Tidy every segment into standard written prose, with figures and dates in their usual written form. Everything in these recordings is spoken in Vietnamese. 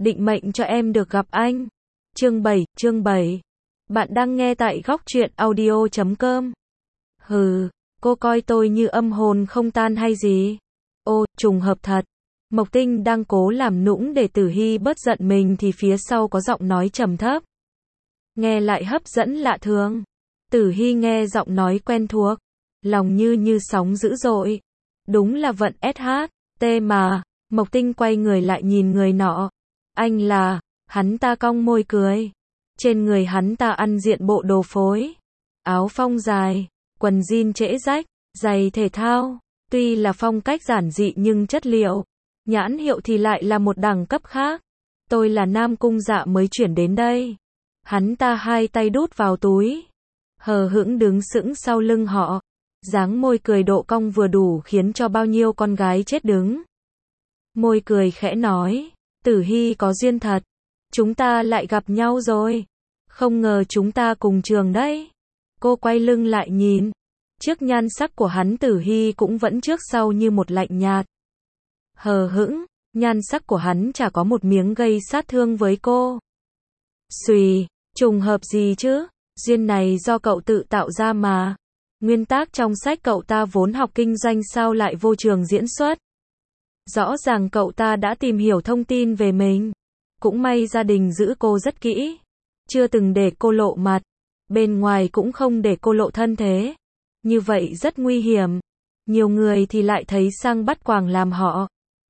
định mệnh cho em được gặp anh. Chương 7. Bạn đang nghe tại góc truyện audio.com. Hừ, cô coi tôi như âm hồn không tan hay gì? Ô, trùng hợp thật. Mộc Tinh đang cố làm nũng để Tử Hy bớt giận mình thì phía sau có giọng nói trầm thấp. Nghe lại hấp dẫn lạ thường. Tử Hy nghe giọng nói quen thuộc. Lòng như sóng dữ dội. Đúng là vận SHT mà. Mộc Tinh quay người lại nhìn người nọ. Anh là, hắn ta cong môi cười. Trên người hắn ta ăn diện bộ đồ phối. Áo phông dài, quần jean trễ rách, giày thể thao. Tuy là phong cách giản dị nhưng chất liệu, nhãn hiệu thì lại là một đẳng cấp khác. Tôi là Nam Cung Dạ mới chuyển đến đây. Hắn ta hai tay đút vào túi. Hờ hững đứng sững sau lưng họ. Dáng môi cười độ cong vừa đủ khiến cho bao nhiêu con gái chết đứng. Môi cười khẽ nói. Tử Hy có duyên thật. Chúng ta lại gặp nhau rồi. Không ngờ chúng ta cùng trường đấy. Cô quay lưng lại nhìn. Trước nhan sắc của hắn Tử Hy cũng vẫn trước sau như một lạnh nhạt. Hờ hững, nhan sắc của hắn chả có một miếng gây sát thương với cô. Xùy, trùng hợp gì chứ? Duyên này do cậu tự tạo ra mà. Nguyên tác trong sách cậu ta vốn học kinh doanh sao lại vô trường diễn xuất. Rõ ràng cậu ta đã tìm hiểu thông tin về mình. Cũng may gia đình giữ cô rất kỹ. Chưa từng để cô lộ mặt. Bên ngoài cũng không để cô lộ thân thế. Như vậy rất nguy hiểm. Nhiều người thì lại thấy sang bắt quàng làm họ.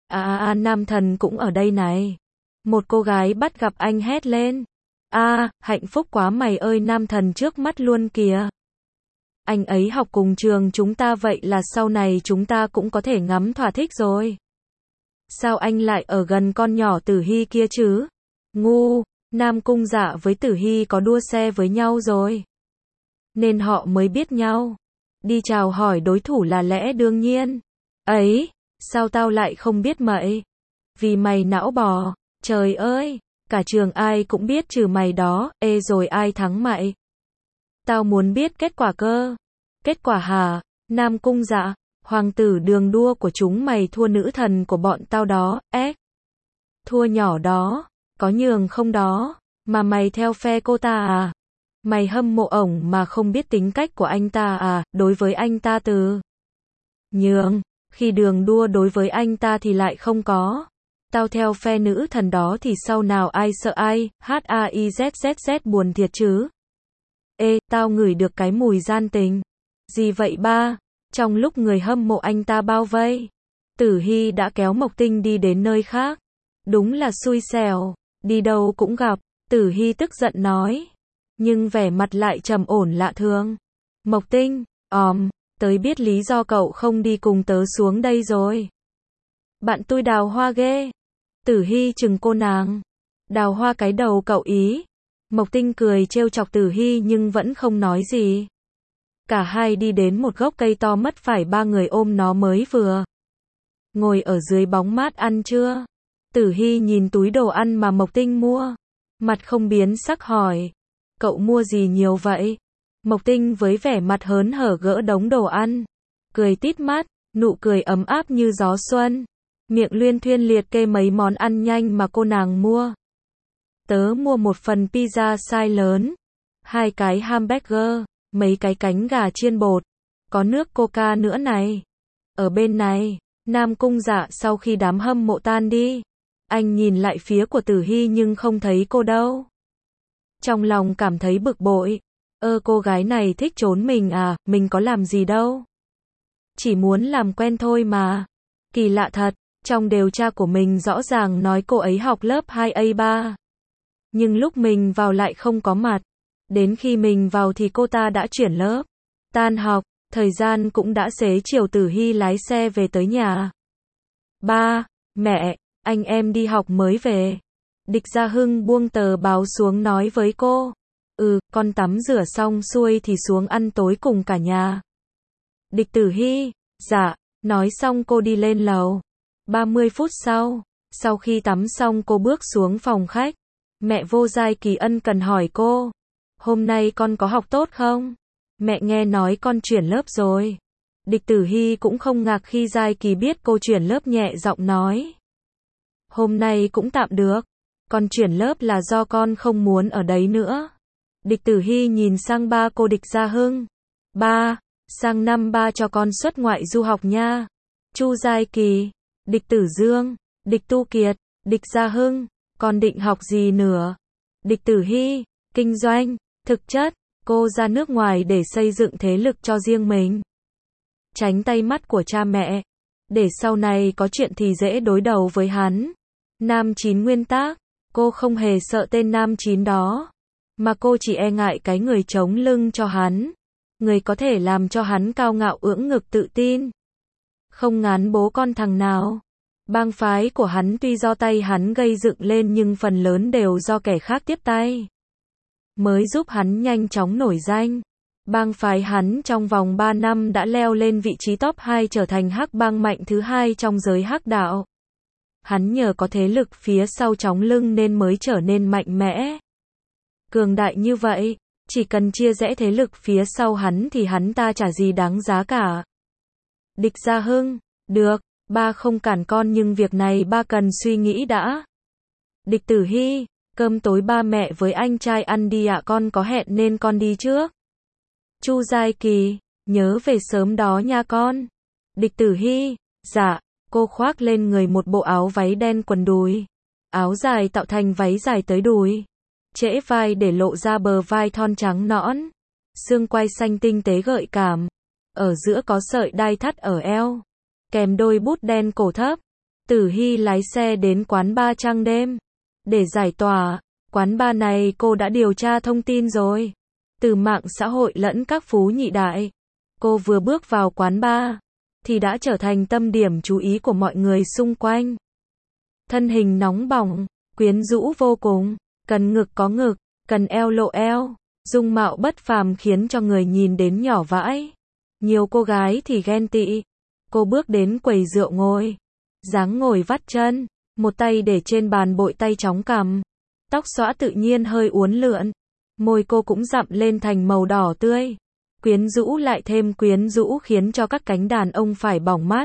Nam thần cũng ở đây này. Một cô gái bắt gặp anh hét lên. Hạnh phúc quá mày ơi, nam thần trước mắt luôn kìa. Anh ấy học cùng trường chúng ta vậy là sau này chúng ta cũng có thể ngắm thỏa thích rồi. Sao anh lại ở gần con nhỏ Tử Hy kia chứ? Ngu, Nam Cung Dạ với Tử Hy có đua xe với nhau rồi. Nên họ mới biết nhau. Đi chào hỏi đối thủ là lẽ đương nhiên. Ấy, sao tao lại không biết mày? Vì mày não bò, trời ơi, cả trường ai cũng biết trừ mày đó, rồi ai thắng mày? Tao muốn biết kết quả cơ. Kết quả hả? Nam Cung Dạ, hoàng tử đường đua của chúng mày thua nữ thần của bọn tao đó, Thua nhỏ đó, có nhường không đó, mà mày theo phe cô ta à? Mày hâm mộ ổng mà không biết tính cách của anh ta à? Đối với anh ta từ nhường, khi đường đua đối với anh ta thì lại không có. Tao theo phe nữ thần đó thì sau nào ai sợ ai, HAIZZZ buồn thiệt chứ. Tao ngửi được cái mùi gian tình. Gì vậy ba? Trong lúc người hâm mộ anh ta bao vây, Tử Hy đã kéo Mộc Tinh đi đến nơi khác. Đúng là xui xẻo, đi đâu cũng gặp. Tử Hy tức giận nói. Nhưng vẻ mặt lại trầm ổn lạ thường. Mộc Tinh, tới biết lý do cậu không đi cùng tớ xuống đây rồi. Bạn tôi đào hoa ghê. Tử Hy chừng cô nàng. Đào hoa cái đầu cậu ý. Mộc Tinh cười trêu chọc Tử Hy nhưng vẫn không nói gì. Cả hai đi đến một gốc cây to mất phải ba người ôm nó mới vừa. Ngồi ở dưới bóng mát ăn trưa. Tử Hy nhìn túi đồ ăn mà Mộc Tinh mua. Mặt không biến sắc hỏi. Cậu mua gì nhiều vậy? Mộc Tinh với vẻ mặt hớn hở gỡ đống đồ ăn. Cười tít mắt, nụ cười ấm áp như gió xuân. Miệng luyên thuyên liệt kê mấy món ăn nhanh mà cô nàng mua. Tớ mua một phần pizza size lớn. 2 cái hamburger. Mấy cái cánh gà chiên bột. Có nước coca nữa này. Ở bên này, Nam Cung Dạ sau khi đám hâm mộ tan đi. Anh nhìn lại phía của Tử Hy nhưng không thấy cô đâu. Trong lòng cảm thấy bực bội. Cô gái này thích trốn mình à, mình có làm gì đâu. Chỉ muốn làm quen thôi mà. Kỳ lạ thật, trong điều tra của mình rõ ràng nói cô ấy học lớp 2A3. Nhưng lúc mình vào lại không có mặt. Đến khi mình vào thì cô ta đã chuyển lớp. Tan học, thời gian cũng đã xế chiều. Tử Hy lái xe về tới nhà. Ba, mẹ, anh em đi học mới về. Địch Gia Hưng buông tờ báo xuống nói với cô. Con tắm rửa xong xuôi thì xuống ăn tối cùng cả nhà. Địch Tử Hy, dạ, nói xong cô đi lên lầu. 30 phút sau khi tắm xong cô bước xuống phòng khách. Mẹ Vô Giai Kỳ ân cần hỏi cô. Hôm nay con có học tốt không? Mẹ nghe nói con chuyển lớp rồi. Địch Tử Hy cũng không ngạc khi Giai Kỳ biết cô chuyển lớp, nhẹ giọng nói. Hôm nay cũng tạm được. Con chuyển lớp là do con không muốn ở đấy nữa. Địch Tử Hy nhìn sang ba cô Địch Gia Hưng. Ba, sang năm ba cho con xuất ngoại du học nha. Chu Giai Kỳ, Địch Tử Dương, Địch Tu Kiệt, Địch Gia Hưng, con định học gì nữa? Địch Tử Hy, kinh doanh, thực chất, cô ra nước ngoài để xây dựng thế lực cho riêng mình. Tránh tay mắt của cha mẹ, để sau này có chuyện thì dễ đối đầu với hắn. Nam Chín nguyên tắc, cô không hề sợ tên Nam Chín đó, mà cô chỉ e ngại cái người chống lưng cho hắn. Người có thể làm cho hắn cao ngạo ưỡng ngực tự tin. Không ngán bố con thằng nào. Bang phái của hắn tuy do tay hắn gây dựng lên nhưng phần lớn đều do kẻ khác tiếp tay. Mới giúp hắn nhanh chóng nổi danh. Bang phái hắn trong vòng 3 năm đã leo lên vị trí top 2 trở thành hắc bang mạnh thứ 2 trong giới hắc đạo. Hắn nhờ có thế lực phía sau chóng lưng nên mới trở nên mạnh mẽ. Cường đại như vậy, chỉ cần chia rẽ thế lực phía sau hắn thì hắn ta chả gì đáng giá cả. Địch Gia Hưng, được, ba không cản con nhưng việc này ba cần suy nghĩ đã. Địch Tử Hy, cơm tối ba mẹ với anh trai ăn đi ạ, con có hẹn nên con đi trước. Chu Giai Kỳ, nhớ về sớm đó nha con. Địch Tử Hy, dạ, cô khoác lên người một bộ áo váy đen quần đùi. Áo dài tạo thành váy dài tới đùi. Trễ vai để lộ ra bờ vai thon trắng nõn. Xương quai xanh tinh tế gợi cảm. Ở giữa có sợi đai thắt ở eo. Kèm đôi bút đen cổ thấp. Tử Hy lái xe đến quán bar Trăng Đêm. Để giải tỏa, quán bar này cô đã điều tra thông tin rồi. Từ mạng xã hội lẫn các phú nhị đại. Cô vừa bước vào quán bar, thì đã trở thành tâm điểm chú ý của mọi người xung quanh. Thân hình nóng bỏng, quyến rũ vô cùng, cần ngực có ngực, cần eo lộ eo, dung mạo bất phàm khiến cho người nhìn đến nhỏ vãi. Nhiều cô gái thì ghen tị. Cô bước đến quầy rượu ngồi, dáng ngồi vắt chân, một tay để trên bàn bội tay chóng cằm. Tóc xõa tự nhiên hơi uốn lượn, môi cô cũng dặm lên thành màu đỏ tươi. Quyến rũ lại thêm quyến rũ khiến cho các cánh đàn ông phải bỏng mắt.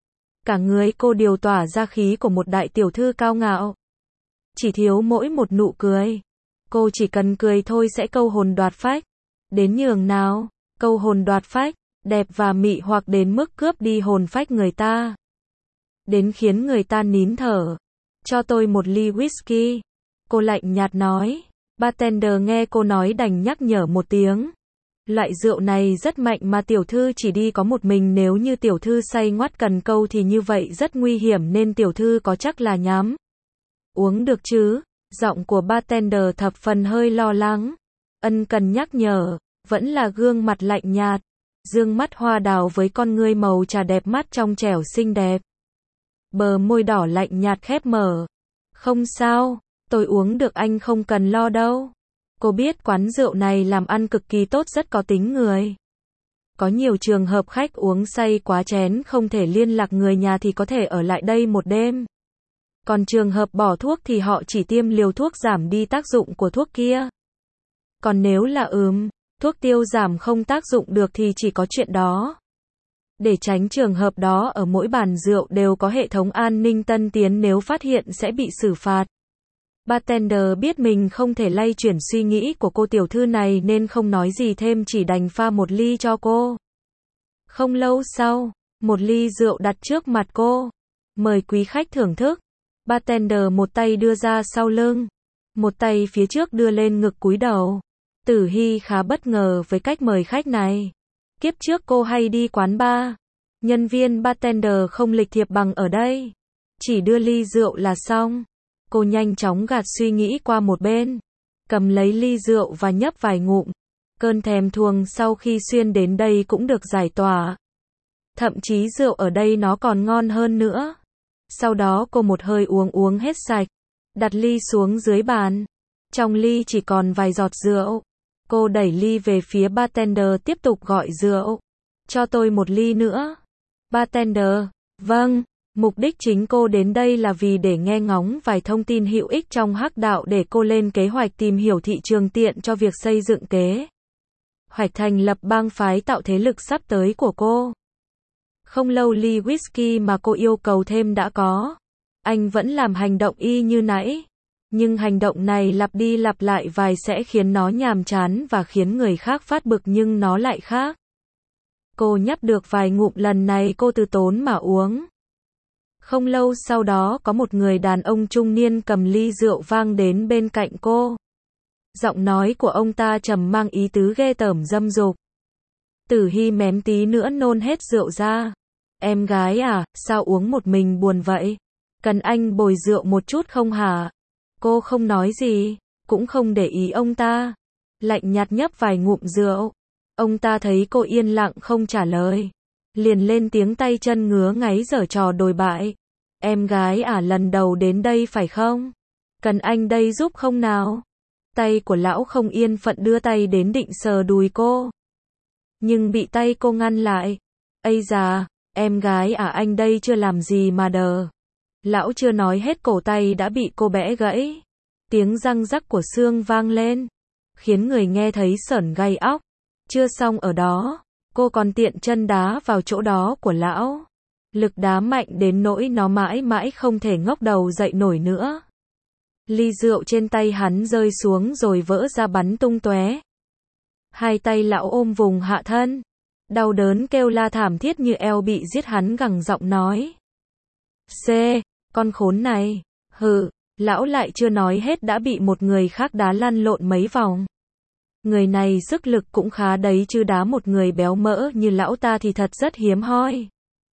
Cả người cô điều tỏa ra khí của một đại tiểu thư cao ngạo. Chỉ thiếu mỗi một nụ cười. Cô chỉ cần cười thôi sẽ câu hồn đoạt phách. Đến nhường nào, câu hồn đoạt phách, đẹp và mị hoặc đến mức cướp đi hồn phách người ta. Đến khiến người ta nín thở. Cho tôi một ly whisky. Cô lạnh nhạt nói. Bartender nghe cô nói đành nhắc nhở một tiếng. Loại rượu này rất mạnh mà tiểu thư chỉ đi có một mình, nếu như tiểu thư say ngoắt cần câu thì như vậy rất nguy hiểm nên tiểu thư có chắc là nhắm. Uống được chứ? Giọng của bartender thập phần hơi lo lắng. Ân cần nhắc nhở, vẫn là gương mặt lạnh nhạt. Dương mắt hoa đào với con ngươi màu trà đẹp mắt trong trẻo xinh đẹp. Bờ môi đỏ lạnh nhạt khép mở. Không sao, tôi uống được, anh không cần lo đâu. Cô biết quán rượu này làm ăn cực kỳ tốt, rất có tính người. Có nhiều trường hợp khách uống say quá chén không thể liên lạc người nhà thì có thể ở lại đây một đêm. Còn trường hợp bỏ thuốc thì họ chỉ tiêm liều thuốc giảm đi tác dụng của thuốc kia. Còn nếu là thuốc tiêu giảm không tác dụng được thì chỉ có chuyện đó. Để tránh trường hợp đó, ở mỗi bàn rượu đều có hệ thống an ninh tân tiến, nếu phát hiện sẽ bị xử phạt. Bartender biết mình không thể lay chuyển suy nghĩ của cô tiểu thư này nên không nói gì thêm, chỉ đành pha một ly cho cô. Không lâu sau, một ly rượu đặt trước mặt cô. Mời quý khách thưởng thức. Bartender một tay đưa ra sau lưng, một tay phía trước đưa lên ngực cúi đầu. Tử Hy khá bất ngờ với cách mời khách này. Kiếp trước cô hay đi quán bar, nhân viên bartender không lịch thiệp bằng ở đây. Chỉ đưa ly rượu là xong. Cô nhanh chóng gạt suy nghĩ qua một bên, cầm lấy ly rượu và nhấp vài ngụm. Cơn thèm thuồng sau khi xuyên đến đây cũng được giải tỏa. Thậm chí rượu ở đây nó còn ngon hơn nữa. Sau đó cô một hơi uống hết sạch, đặt ly xuống dưới bàn. Trong ly chỉ còn vài giọt rượu. Cô đẩy ly về phía bartender tiếp tục gọi rượu. Cho tôi một ly nữa. Bartender, vâng. Mục đích chính cô đến đây là vì để nghe ngóng vài thông tin hữu ích trong hắc đạo để cô lên kế hoạch tìm hiểu thị trường tiện cho việc xây dựng kế hoạch thành lập bang phái tạo thế lực sắp tới của cô. Không lâu ly whisky mà cô yêu cầu thêm đã có. Anh vẫn làm hành động y như nãy. Nhưng hành động này lặp đi lặp lại vài sẽ khiến nó nhàm chán và khiến người khác phát bực nhưng nó lại khác. Cô nhấp được vài ngụm lần này cô từ tốn mà uống. Không lâu sau đó có một người đàn ông trung niên cầm ly rượu vang đến bên cạnh cô. Giọng nói của ông ta trầm mang ý tứ ghê tởm dâm dục. Tử Hy mém tí nữa nôn hết rượu ra. Em gái à, sao uống một mình buồn vậy? Cần anh bồi rượu một chút không hả? Cô không nói gì, cũng không để ý ông ta. Lạnh nhạt nhấp vài ngụm rượu. Ông ta thấy cô yên lặng không trả lời. Liền lên tiếng tay chân ngứa ngáy giở trò đồi bại. Em gái à, lần đầu đến đây phải không? Cần anh đây giúp không nào? Tay của lão không yên phận đưa tay đến định sờ đùi cô. Nhưng bị tay cô ngăn lại. Ây da, em gái à, anh đây chưa làm gì mà đờ. Lão chưa nói hết cổ tay đã bị cô bẽ gãy. Tiếng răng rắc của xương vang lên, khiến người nghe thấy sởn gai óc. Chưa xong ở đó, cô còn tiện chân đá vào chỗ đó của lão. Lực đá mạnh đến nỗi nó mãi mãi không thể ngóc đầu dậy nổi nữa. Ly rượu trên tay hắn rơi xuống rồi vỡ ra bắn tung tóe. Hai tay lão ôm vùng hạ thân. Đau đớn kêu la thảm thiết như eo bị giết, hắn gằn giọng nói. C, con khốn này. Hừ, lão lại chưa nói hết đã bị một người khác đá lăn lộn mấy vòng. Người này sức lực cũng khá đấy chứ, đá một người béo mỡ như lão ta thì thật rất hiếm hoi.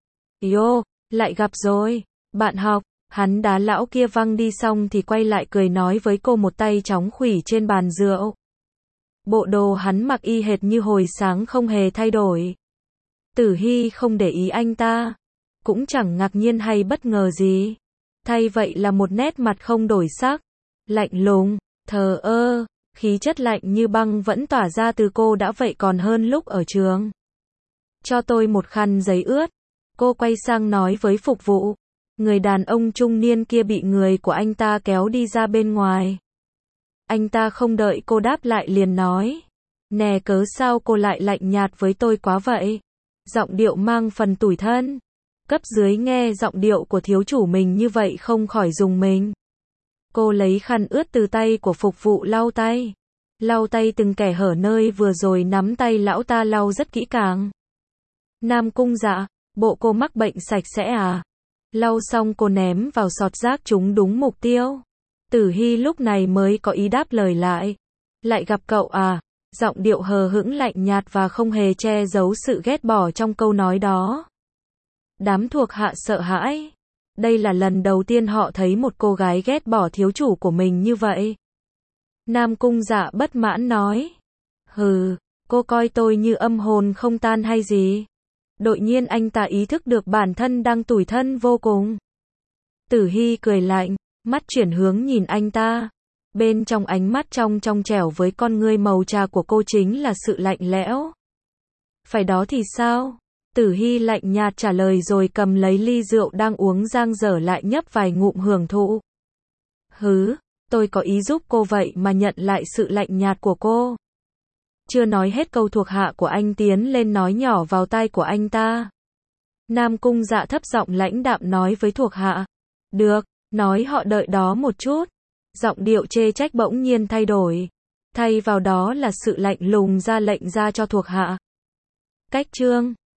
Yo, lại gặp rồi. Bạn học. Hắn đá lão kia văng đi xong thì quay lại cười nói với cô, một tay chóng khủy trên bàn rượu. Bộ đồ hắn mặc y hệt như hồi sáng không hề thay đổi. Tử Hy không để ý anh ta, cũng chẳng ngạc nhiên hay bất ngờ gì. Thay vậy là một nét mặt không đổi sắc, lạnh lùng, thờ ơ, khí chất lạnh như băng vẫn tỏa ra từ cô đã vậy còn hơn lúc ở trường. Cho tôi một khăn giấy ướt. Cô quay sang nói với phục vụ. Người đàn ông trung niên kia bị người của anh ta kéo đi ra bên ngoài. Anh ta không đợi cô đáp lại liền nói. Nè, cớ sao cô lại lạnh nhạt với tôi quá vậy? Giọng điệu mang phần tủi thân. Cấp dưới nghe giọng điệu của thiếu chủ mình như vậy không khỏi rùng mình. Cô lấy khăn ướt từ tay của phục vụ lau tay. Lau tay từng kẻ hở nơi vừa rồi nắm tay lão ta lau rất kỹ càng. Nam Cung Dạ, bộ cô mắc bệnh sạch sẽ à? Lau xong cô ném vào sọt rác chúng đúng mục tiêu. Tử Hy lúc này mới có ý đáp lời lại. Lại gặp cậu à? Giọng điệu hờ hững lạnh nhạt và không hề che giấu sự ghét bỏ trong câu nói đó. Đám thuộc hạ sợ hãi. Đây là lần đầu tiên họ thấy một cô gái ghét bỏ thiếu chủ của mình như vậy. Nam Cung Dạ bất mãn nói. Hừ, cô coi tôi như âm hồn không tan hay gì? Đột nhiên anh ta ý thức được bản thân đang tủi thân vô cùng. Tử Hy cười lạnh, mắt chuyển hướng nhìn anh ta. Bên trong ánh mắt trong trẻo với con ngươi màu trà của cô chính là sự lạnh lẽo. Phải đó thì sao? Tử Hy lạnh nhạt trả lời rồi cầm lấy ly rượu đang uống dang dở lại nhấp vài ngụm hưởng thụ. Hứ, tôi có ý giúp cô vậy mà nhận lại sự lạnh nhạt của cô. Chưa nói hết câu thuộc hạ của anh tiến lên nói nhỏ vào tai của anh ta. Nam Cung Dạ thấp giọng lãnh đạm nói với thuộc hạ. Được, nói họ đợi đó một chút. Giọng điệu chê trách bỗng nhiên thay đổi. Thay vào đó là sự lạnh lùng ra lệnh ra cho thuộc hạ. Cách chương